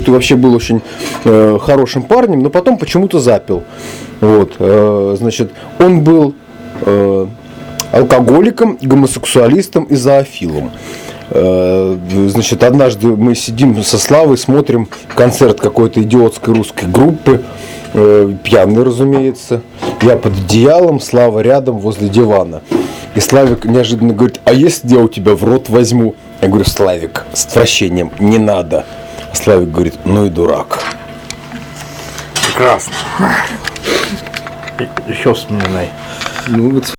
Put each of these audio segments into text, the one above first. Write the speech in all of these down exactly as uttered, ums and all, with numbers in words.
Ты вообще был очень э, хорошим парнем, но потом почему-то запил. Вот, э, значит, он был э, алкоголиком, гомосексуалистом и зоофилом. Э, значит, однажды мы сидим со Славой, смотрим концерт какой-то идиотской русской группы, э, пьяный, разумеется. Я под одеялом, Слава рядом возле дивана. И Славик неожиданно говорит: а если я у тебя в рот возьму? Я говорю: Славик, с отвращением, не надо. Славик говорит: ну и дурак. Прекрасно. Еще вспоминай. Ну вот.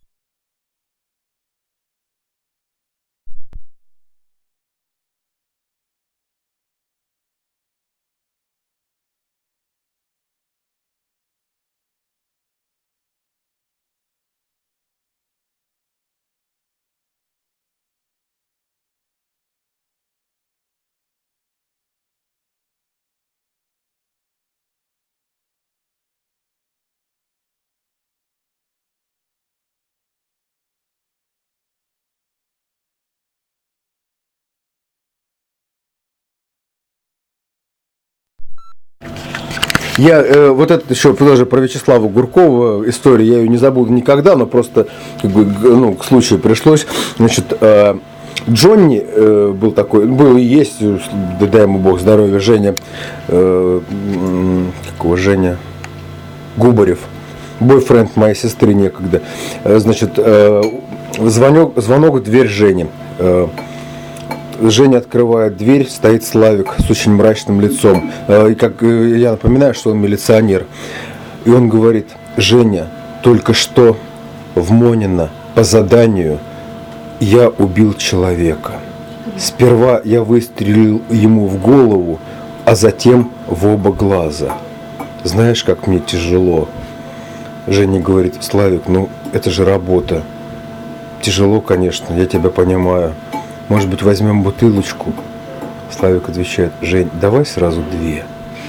Я э, вот это еще тоже про Вячеслава Гуркова история, я ее не забуду никогда, но просто как бы, ну, к случаю пришлось. Значит, э, Джонни э, был такой, был и есть, да дай ему Бог здоровья, Женя, э, какого Женя Губарев, бойфренд моей сестры некогда. Э, значит, э, звонок, звонок в дверь Жени. Э, Женя открывает дверь, стоит Славик с очень мрачным лицом. И как я напоминаю, что он милиционер. И он говорит: Женя, только что в Монино по заданию я убил человека. Сперва я выстрелил ему в голову, а затем в оба глаза. Знаешь, как мне тяжело. Женя говорит: Славик, ну это же работа. Тяжело, конечно, я тебя понимаю. Может быть, возьмем бутылочку? Славик отвечает: Жень, давай сразу две.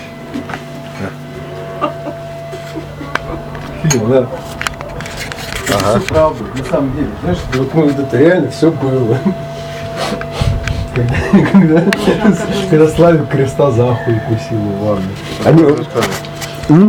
Да. Ага. Все правда. На самом деле, знаешь, вот ну, это реально все было. Когда, когда, когда Славик креста за ахуй укусил в ванну. Они... Расскажи.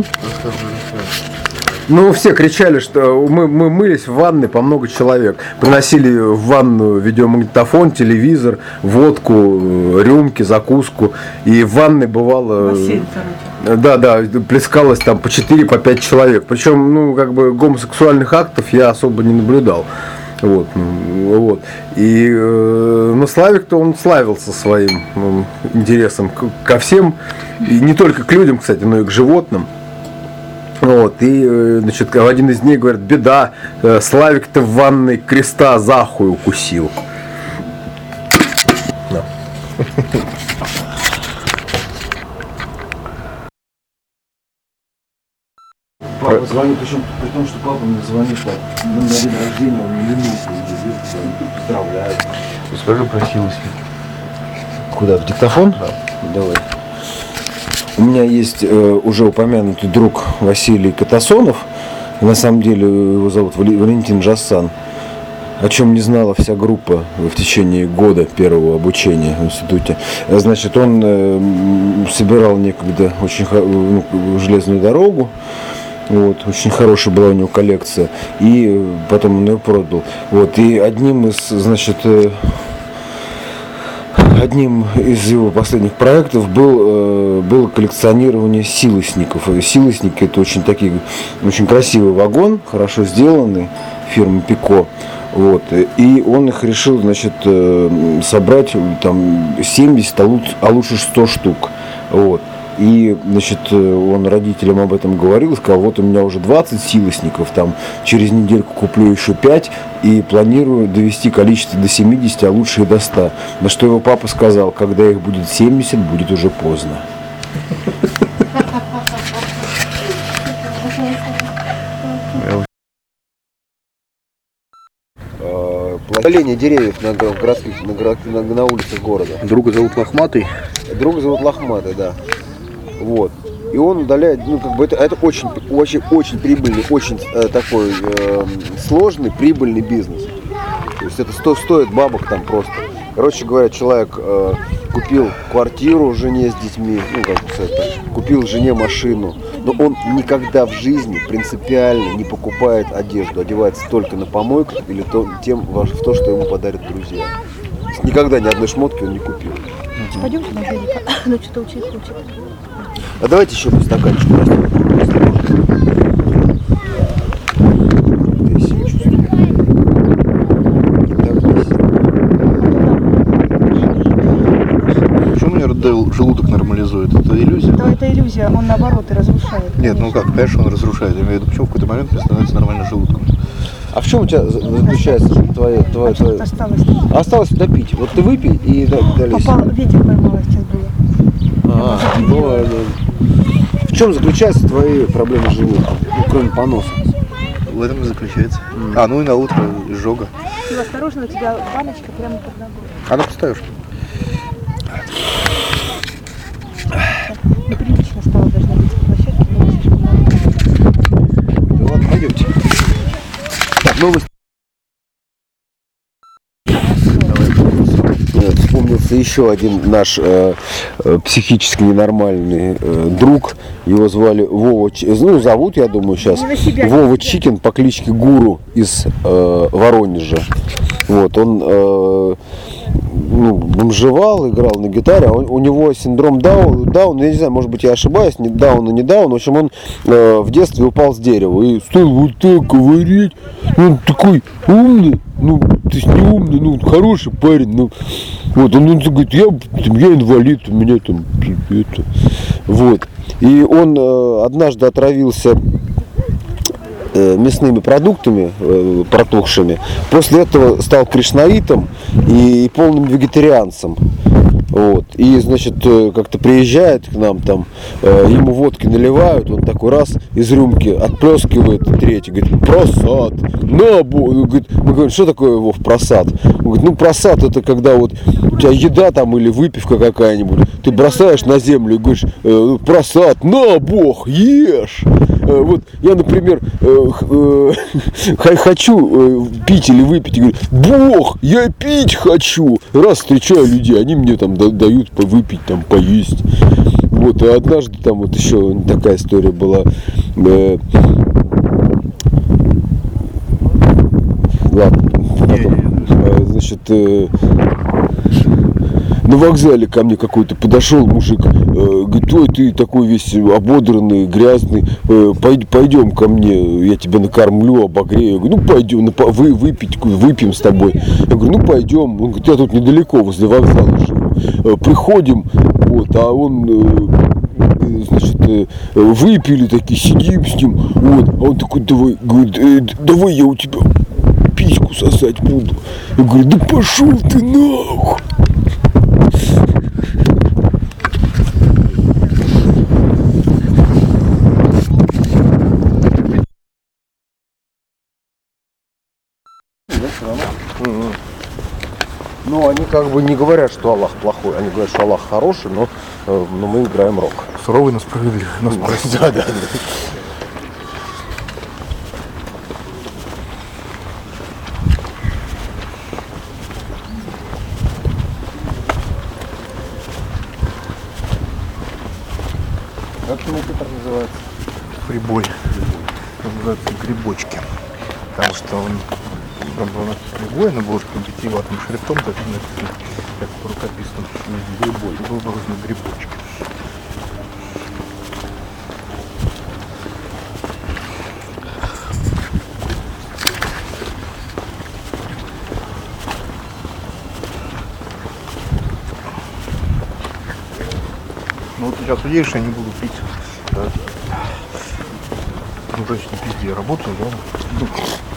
Ну, все кричали, что мы, мы мылись в ванной по много человек. Приносили в ванну видеомагнитофон, телевизор, водку, рюмки, закуску. И в ванной бывало... Бассейн, да, да, плескалось там по четыре, по пять человек. Причем, ну, как бы гомосексуальных актов я особо не наблюдал. Вот, вот. И, э, но Славик-то он славился своим ну, интересом ко всем. И не только к людям, кстати, но и к животным. Вот, и, значит, в один из дней говорят: беда, Славик-то в ванной креста за хуй укусил. Да. Папа звонит, причем при том, что папа мне звонит так, на день рождения, он не ленился, поздравляет. Скажи, просилась. Куда, в диктофон? Да. Давай. У меня есть э, уже упомянутый друг Василий Катасонов. На самом деле его зовут Валентин Джассан. О чем не знала вся группа в течение года первого обучения в институте. Значит, он э, собирал некогда очень ну, железную дорогу. Вот, очень хорошая была у него коллекция. И потом он ее продал. Вот, и одним из, значит, э, Одним из его последних проектов был, было коллекционирование силосников. Силосники — это очень, такие, очень красивый вагон, хорошо сделанный, фирмы Пико. Вот. И он их решил, значит, собрать там семьдесят, а лучше сто штук. Вот. И, значит, он родителям об этом говорил, и сказал: вот у меня уже двадцать силосников, там через недельку куплю еще пять и планирую довести количество до семидесяти, а лучше и до ста. На что его папа сказал: когда их будет семьдесят, будет уже поздно. Удаление деревьев на городских, на, на, на улицах города. Друга зовут Лохматый. Друга зовут Лохматый, да. Вот. И он удаляет, ну, как бы это, это очень, очень, очень прибыльный, очень э, такой э, сложный, прибыльный бизнес. То есть это сто, стоит бабок там просто. Короче говоря, человек э, купил квартиру жене с детьми, ну как бы это, купил жене машину, но он никогда в жизни принципиально не покупает одежду, одевается только на помойках или то, тем в то, что ему подарят друзья. Никогда ни одной шмотки он не купил. Пойдемте на берег, ну что-то учить хочет. А давайте еще по стаканчику. Почему, наверное, желудок нормализует? Это иллюзия? Да, это иллюзия, он наоборот и разрушает. Нет, ну как, конечно, он разрушает. Я имею в виду, почему в какой-то момент мне становится нормально желудком? А в чем у тебя заключается твое, твое, твое... Осталось. Осталось допить. Вот ты выпей и дальше. Попал, ветер поймала сейчас было. А, ну, э, в чем заключаются твои проблемы с желудком, ну, кроме поноса? В этом и заключается. Mm. А, ну и на утро изжога. Ну, осторожно, у тебя баночка прямо под ногой. А ну поставишь. Неприлично стало даже на детской площадке, но слишком много. Ну ладно, пойдемте. Так, новость. Вспомнился еще один наш э, э, психически ненормальный э, друг. Его звали Вова, ну зовут, я думаю, сейчас Вова Чикин по кличке Гуру из э, Воронежа. Вот он э, ну, бомжевал, играл на гитаре. Он, у него синдром Даун, Даун, я не знаю, может быть, я ошибаюсь, не Даун, не Даун. В общем, он э, в детстве упал с дерева и стал вот так говорить. Он такой умный, ну, то есть не умный, ну, хороший парень, ну, вот, он, он говорит, я, там, я инвалид, у меня там, это, вот. И он э, однажды отравился э, мясными продуктами, э, протухшими. После этого стал кришнаитом и, и полным вегетарианцем. Вот. И, значит, как-то приезжает к нам, там, э, ему водки наливают, он такой раз из рюмки отплескивает, третий, говорит, просад, на, говорит, мы говорим, что такое, Вов, просад? Он говорит, ну, просад это когда вот у тебя еда там или выпивка какая-нибудь, ты бросаешь на землю и говоришь, э, просад, на, бог, ешь. Э, вот я, например, э, э, хочу э, пить или выпить, и говорю, бог, я пить хочу. Раз встречаю людей, они мне там дают выпить, там, поесть. Вот, и однажды там вот еще такая история была. Э, ладно, потом, э, значит, э, на вокзале ко мне какой-то подошел мужик, э, говорит, ой, ты такой весь ободранный, грязный, э, пойдем ко мне, я тебя накормлю, обогрею. Я говорю, ну пойдем, вы, выпить, выпьем с тобой. Я говорю, ну пойдем. Он говорит, я тут недалеко, возле вокзала живу. Э, приходим, вот, а он, э, значит, э, выпили такие, сидим с ним, вот, а он такой, давай, говорит, э, давай я у тебя письку сосать буду. Я говорю, да пошел ты нахуй. Ну, они как бы не говорят, что Аллах плохой, они говорят, что Аллах хороший, но, но мы играем рок. Суровый, но справедливый. Но справедливый. Да, да, да. Как кинотеатр называется? Прибой. Называется грибочки. Потому что он был прибой, но был витиеватым шрифтом, так написано, как по рукописным. Грибой. Был должен грибочки. Ну вот сейчас уедешь, я не буду пить. Да. Ну, точно пизде, я работаю, да?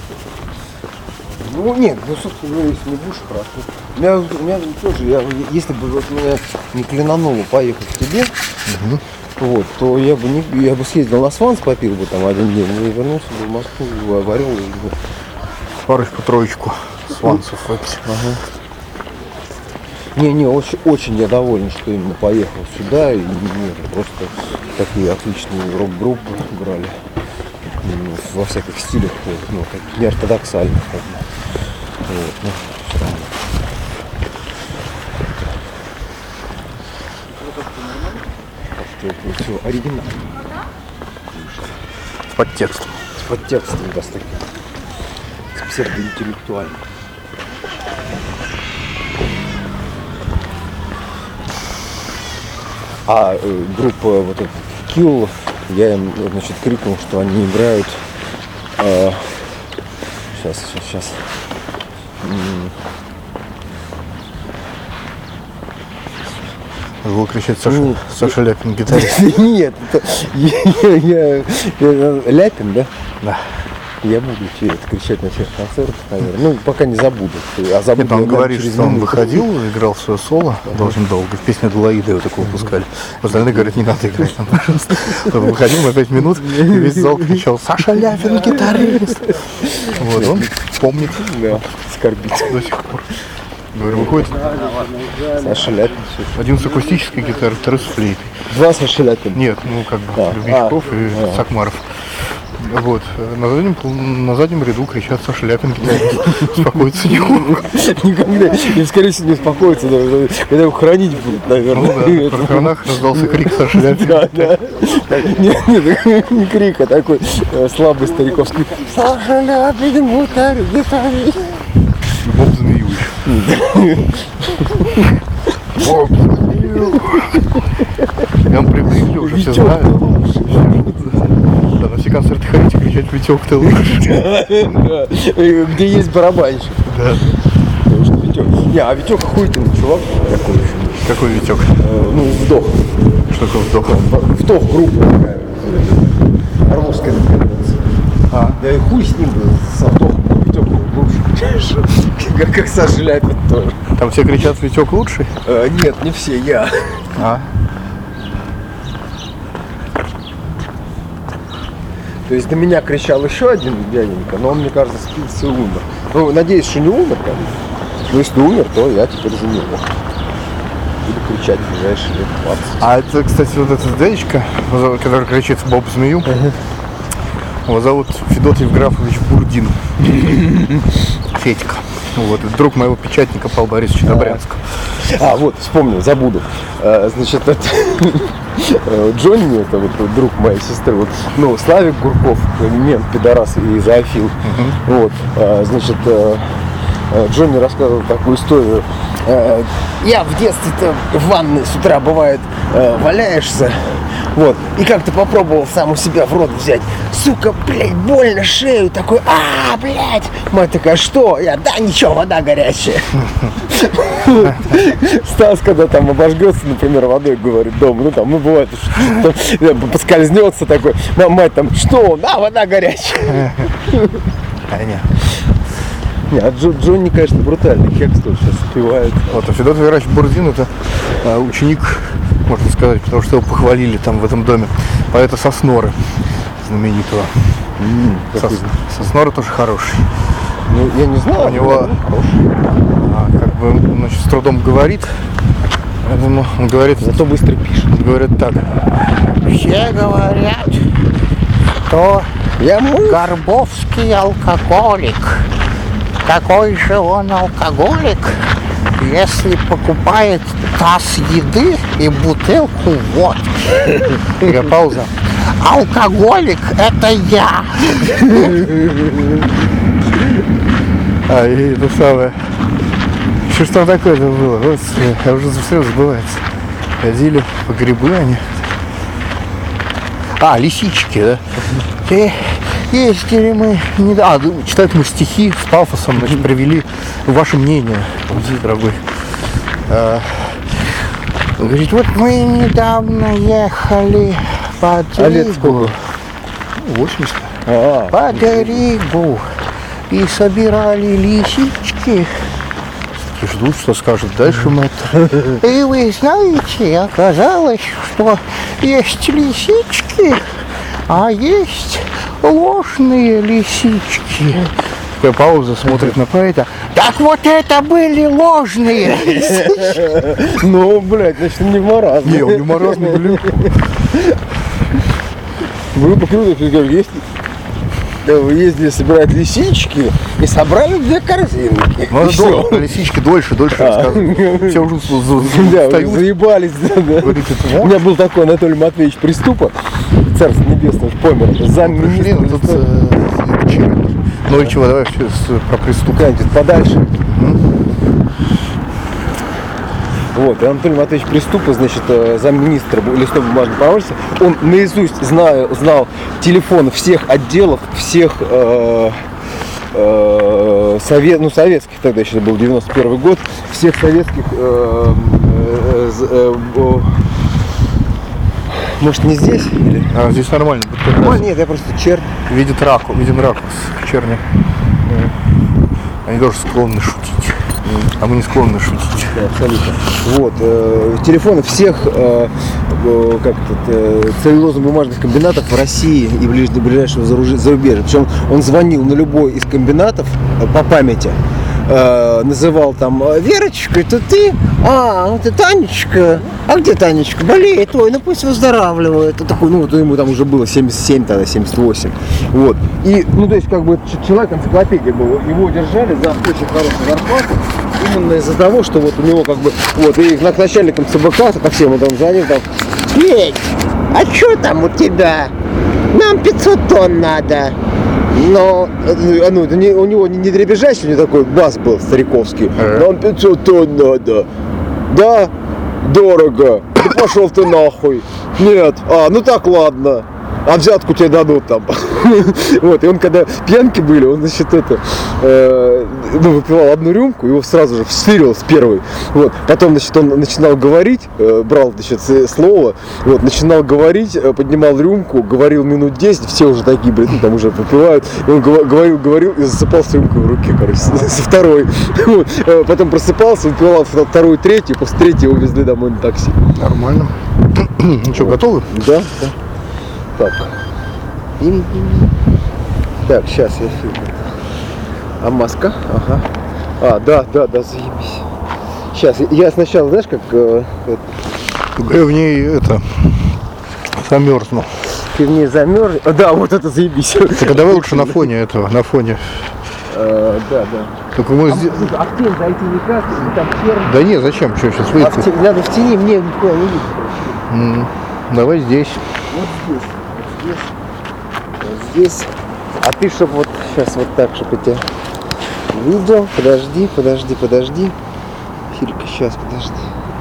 Ну нет, ну собственно, ну, если не будешь, хорошо. У меня, у меня тоже, я, если бы вот меня не клянануло поехать к тебе, угу. Вот, то я бы не, я бы съездил на Сванс, попил бы там один день, и вернулся бы в Москву, в Орел. И... Парочку-троечку Свансов выпить. Ага. Не, не, очень, очень я доволен, что именно поехал сюда, и нет, просто такие отличные рок-группы играли. Во всяких стилях, ну, не ортодоксальных, как бы. Вот, ну, что это все оригинально. С подтекстом. С подтекстом, да, с таким. С псевдоинтеллектуальным. А э, группа вот этот Kill, я им, значит, крикнул, что они играют. Э, сейчас, сейчас, сейчас. Было кричать Саша, Саша Ляпин, гитарист. Нет, это я, я, я, Ляпин, да? Да. Я буду тебе это кричать на всех концертах, наверное. Ну, пока не забуду. А забуду. Нет, он я, говорит, через что он минуту. выходил, играл свое соло очень долго. В песне Аделаида его такого выпускали. Остальные говорят, не надо играть там, пожалуйста. Он выходил на пять минут, и весь зал кричал: Саша Ляпин, гитарист. Вот, он помнит. Да, скорбит. До сих пор. Говорю, выходит Саша Ляпин. один с акустической гитарой, второй с флейтой. Два Саша Ляпин. Нет, ну как бы А, Любичков а, и а. Сакмаров. Вот. На заднем, на заднем ряду кричат Саша Ляпин, гитарист. Успокоиться не могут. Никогда. И, скорее всего, не успокоится, даже, когда его хранить будут, наверное. Ну да, в похоронах раздался крик Саши Ляпин. Да, да. Нет, нет, не крик, а такой э, слабый стариковский. Саша Ляпин, гитарист, гитарист. Боб Змею еще. Боб Змею. И он привыкли, уже все знают. Да, на все концерты ходите кричать: Витек, ты лучше. Да. И где есть барабанщик. Да. Потому что Витек. Не, а Витек охуительный чувак такой еще. Какой Витек? Э, Ну, вдох. Что такое вдох? Вдох группа такая. Орловская конвенция. А. Да и хуй с ним был, со вдохом. Витек был лучше. Как, как Саша Ляпин тоже. Там все кричат: Витек лучший? Э, нет, не все, я. А. То есть до меня кричал еще один дяденька, но он, мне кажется, спился и умер. Ну, надеюсь, что не умер, конечно. Но если умер, то я теперь за него. Буду кричать в ближайшие лет двадцать. А это, кстати, вот этот дядечка, который кричит Боб Змею, его зовут Федот Евграфович Бурдин. Федька. Вот, это друг моего печатника Павла Борисовича Добрянского. А, вот, вспомнил, забуду. А, значит, это Джонни, это вот друг моей сестры, вот, ну, Славик Гурков, мент, пидорас и зоофил. Uh-huh. Вот, а, значит, Джонни рассказывал такую историю. Я в детстве-то в ванной с утра, бывает, валяешься, вот, и как-то попробовал сам у себя в рот взять. Сука, блядь, больно шею, такой, а, блядь. Мать такая: что? Я: да ничего, вода горячая. Стас, когда там обожгется, например, водой, говорит, дома, ну там, ну бывает, что поскользнется такой, мать там: что? Да, вода горячая. А, нет. Не, а Джо, Джонни, конечно, брутальный кекс тут сейчас спевает. Вот, а Федот Евграфович Бурдин — это а, ученик, можно сказать, потому что его похвалили там в этом доме, поэта Сосноры знаменитого. Mm, Сос, Соснора тоже хороший. Ну, я не знаю. У него а, как бы, значит, с трудом говорит. Поэтому он говорит, зато быстро пишет. Он говорит так: все говорят, что я Горбовский алкоголик. Какой же он алкоголик, если покупает таз еды и бутылку водки? такая пауза. Алкоголик — это я. А, и это самое. Что ж там такое-то было? Господи, я уже все забывается. Ходили по грибы они. А, лисички, да? И ездили мы недавно. А, читают мы стихи с пафосом, значит, привели ваше мнение, дорогой. А, говорит, вот мы недавно ехали по Ригу. восемьдесят. А, По Ригу. И собирали лисички. И ждут, что скажет дальше мэтр. И вы знаете, оказалось, что есть лисички, а есть ложные лисички. Такая пауза, смотрит на поэта. Так вот это были ложные лисички. ну, блядь, значит, не маразм. Не, он не маразм, блин. Было бы круто, если говорю, есть э, ездили собирать лисички и собрали две корзинки. Ну, И это всё. долго, про лисички дольше, дольше А. рассказывать. Все уже Да, вы устают. заебались. Да, да. Говорит, это У вот. меня был такой Анатолий Матвеевич Приступа, царство небесное, помер, Блин, замминистра. тут э, че? Ну и чего, давай сейчас про преступление. Куда-нибудь подальше. Вот, и Анатолий Матвеевич Приступа, значит, э, замминистра листно-бумажной промышленности, он наизусть знаю, знал телефоны всех отделов, всех э, э, совет, ну, советских, тогда еще был девяносто первый год, всех советских, э, э, э, э, может, не здесь? Или? А, здесь нормально. Тут как А, раз нет, я просто черт. видит раку, виден ракурс черни. Они тоже склонны шутить. А мы не склонны шутить. Да, абсолютно. Вот, э, телефоны всех э, э, как это, э, целлюлозно-бумажных комбинатов в России и ближ- ближайшего заруж- зарубежья. Причем он звонил на любой из комбинатов э, по памяти. Э, называл там: Верочка, это ты? А, это Танечка. А где Танечка? Болеет. Ой, ну пусть выздоравливает. Это такой, ну, вот ему там уже было семьдесят семь, тогда семьдесят восемь. Вот. И, ну, то есть, как бы, ч- человек энциклопедия был. Его держали за очень хорошую зарплату. Именно из-за того, что вот у него как бы, вот, и к начальникам ЦБК, ко всем он там звонил, там: Петь, а что там у тебя? Нам пятьсот тонн надо. Но, э, ну, это не, у него не, не дребезжащий, у него такой бас был стариковский. Ага. Нам пятьсот тонн надо. Да? Дорого. Да пошел ты нахуй. Нет. А, ну так ладно. А взятку тебе дадут там. Вот, и он когда пьянки были, он, значит, это, э, ну, выпивал одну рюмку, его сразу же встырил с первой. Вот, потом, значит, он начинал говорить, э, брал, значит, с- слово, вот, начинал говорить, э, поднимал рюмку, говорил минут десять, все уже такие, блин, ну, там уже попивают. И он гова- говорил, говорил и засыпал с рюмкой в руке, короче, с- со второй. Вот, э, потом просыпался, выпивал вторую, третью, после третьей его везли домой на такси. Нормально. Ну что, готовы? Да, да. Так. Им- Так, сейчас я фильм. А маска? Ага. А, да, да, да, заебись. Сейчас, я сначала, знаешь, как э, это, Я в ней это замерзну. ты в ней замерз. А, да, вот это заебись. Так а давай лучше на фоне этого, на фоне. Э, Да, да. Только мы сде- А в тень зайти никак, если там черный. Да не, зачем? Что сейчас А выйти? в тени, надо в тени, мне никуда не видно. М, Давай здесь. Вот здесь, вот здесь, вот здесь. А ты, чтобы вот сейчас вот так, чтобы я тебя видел. Подожди, подожди, подожди. Филька, сейчас, подожди.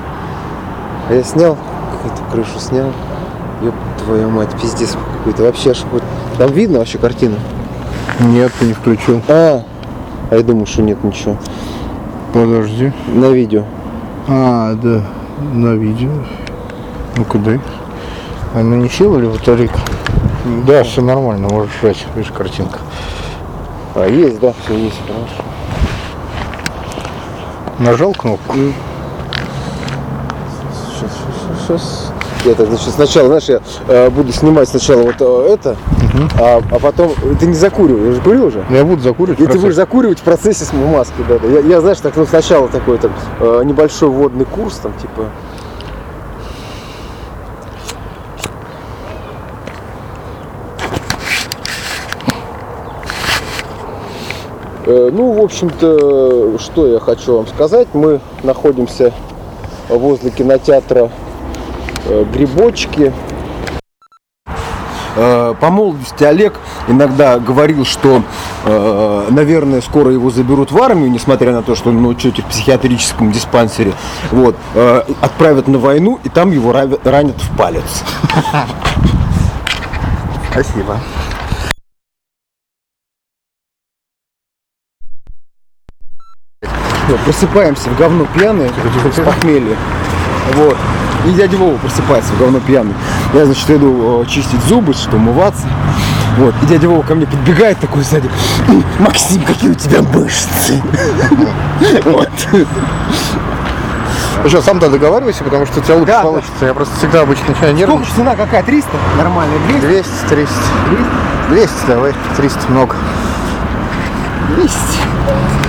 А я снял, какую-то крышу снял. Ёб твою мать, пиздец какой-то. Вообще, аж вот... Там видно вообще картину? Нет, ты не включил. А, а я думаю, что нет ничего. Подожди. На видео. А, да, на видео. Ну-ка, дай. Она не села ли батарейка? Да, все нормально, можешь жать. Видишь, картинка. А, есть, да, все есть, хорошо. Нажал кнопку. Сейчас, сейчас, сейчас. Это, значит, сначала, знаешь, я э, буду снимать сначала вот э, это, а, а потом... Ты не закуривай, я же курил уже? Я буду закуривать. И ты процесс. будешь закуривать в процессе с маски, да, да. Я, я, знаешь, так, ну, сначала такой там э, небольшой вводный курс, там, типа... Э, ну, в общем-то, что я хочу вам сказать. Мы находимся возле кинотеатра э, «Грибочки». По молодости Олег иногда говорил, что, э, наверное, скоро его заберут в армию, несмотря на то, что он на учете в психиатрическом диспансере, вот, э, отправят на войну, и там его ра- ранят в палец. Спасибо. Вот, просыпаемся в говно пьяные, с похмелья. Вот. И дядя Вова просыпается в говно пьяный. Я, значит, иду э, чистить зубы, что умываться. Вот. И дядя Вова ко мне подбегает такой сзади: Максим, какие у тебя мышцы. Вот. Ну что, сам-то договаривайся, потому что у тебя лучше Да, да. получится. Я просто всегда обычно начинаю Сколько нервничать. цена какая? триста? Нормально. двести? двести, триста. двести давай, триста много. двести.